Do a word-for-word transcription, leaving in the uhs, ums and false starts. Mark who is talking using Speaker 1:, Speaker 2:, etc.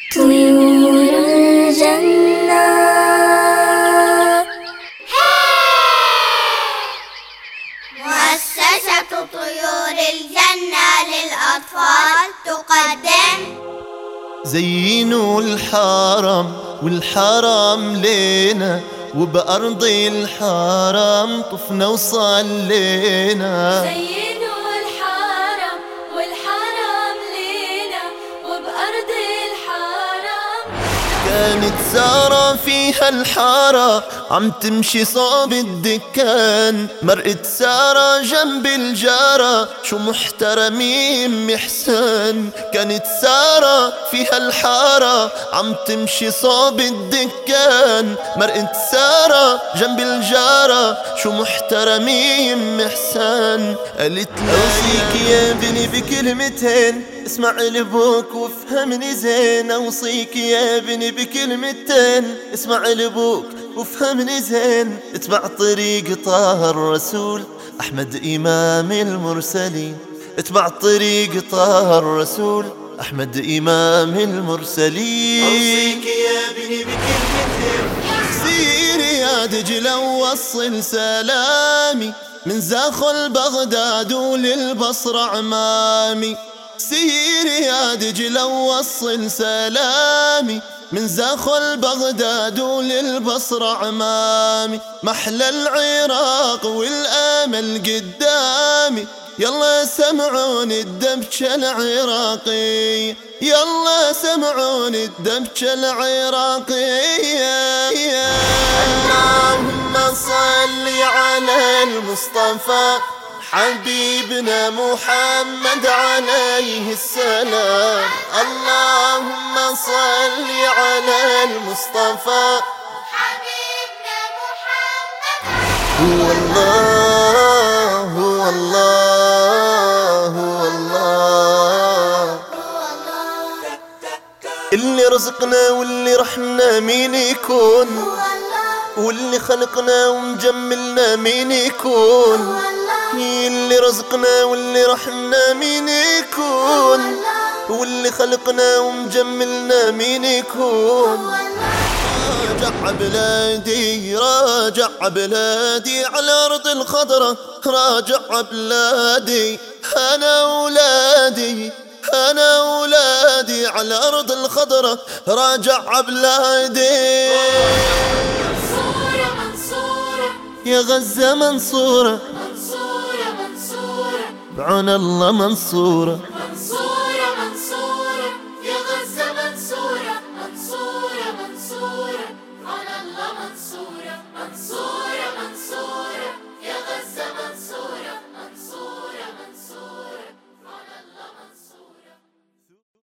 Speaker 1: طيور الجنة.
Speaker 2: مؤسسة طيور الجنة للأطفال تقدم
Speaker 3: زينوا الحرم والحرم لينا، وبأرض الحرم طفنا وصلينا.
Speaker 4: زينوا الحرم والحرم لينا، وبأرض الحرم
Speaker 3: كانت سارة فيها الحارة عم تمشي صوب الدكان، مرقت سارة جنب الجارة شو محترمين محسن. كانت سارة فيها الحارة عم تمشي صوب الدكان، مرقت سارة جنب الجارة شو محترمين محسن. قالت اوصيك يا بني بكلمتين، اسمع لابوك وافهمني زين. اوصيك يا بني بكلمتين، اسمع لابوك وافهمني زين. اتبع طريق طه الرسول أحمد إمام المرسلين. اتبع طريق طه الرسول أحمد إمام المرسلين. أوصيك يا بني بكلمتين، سير يا دجلة ووصل سلامي من زاخل بغداد وللبصرة عمامي. سير يا دجلة ووصل سلامي من زاخل بغداد وللبصرة عمامي. محلى العراق والآمل قدامي، يلا سمعون الدبشة العراقية، يلا سمعون الدبشة العراقية. اللهم صل على المصطفى حبيبنا محمد عليه السلام. اللهم صل على المصطفى
Speaker 2: حبيبنا محمد.
Speaker 3: هو الله هو الله هو الله اللي رزقنا واللي رحمنا مين يكون، واللي خلقنا ومجملنا مين يكون. اللي رزقنا واللي رحمنا مين يكون، واللي خلقنا ومجملنا مين يكون. راجع بلادي راجع بلادي على أرض الخضرة، راجع بلادي أنا أولادي أنا أولادي على أرض الخضرة، راجع بلادي.
Speaker 4: منصورة منصورة
Speaker 3: يا غزة منصورة
Speaker 4: منصورة منصورة
Speaker 3: بعون الله منصورة.
Speaker 4: منصورة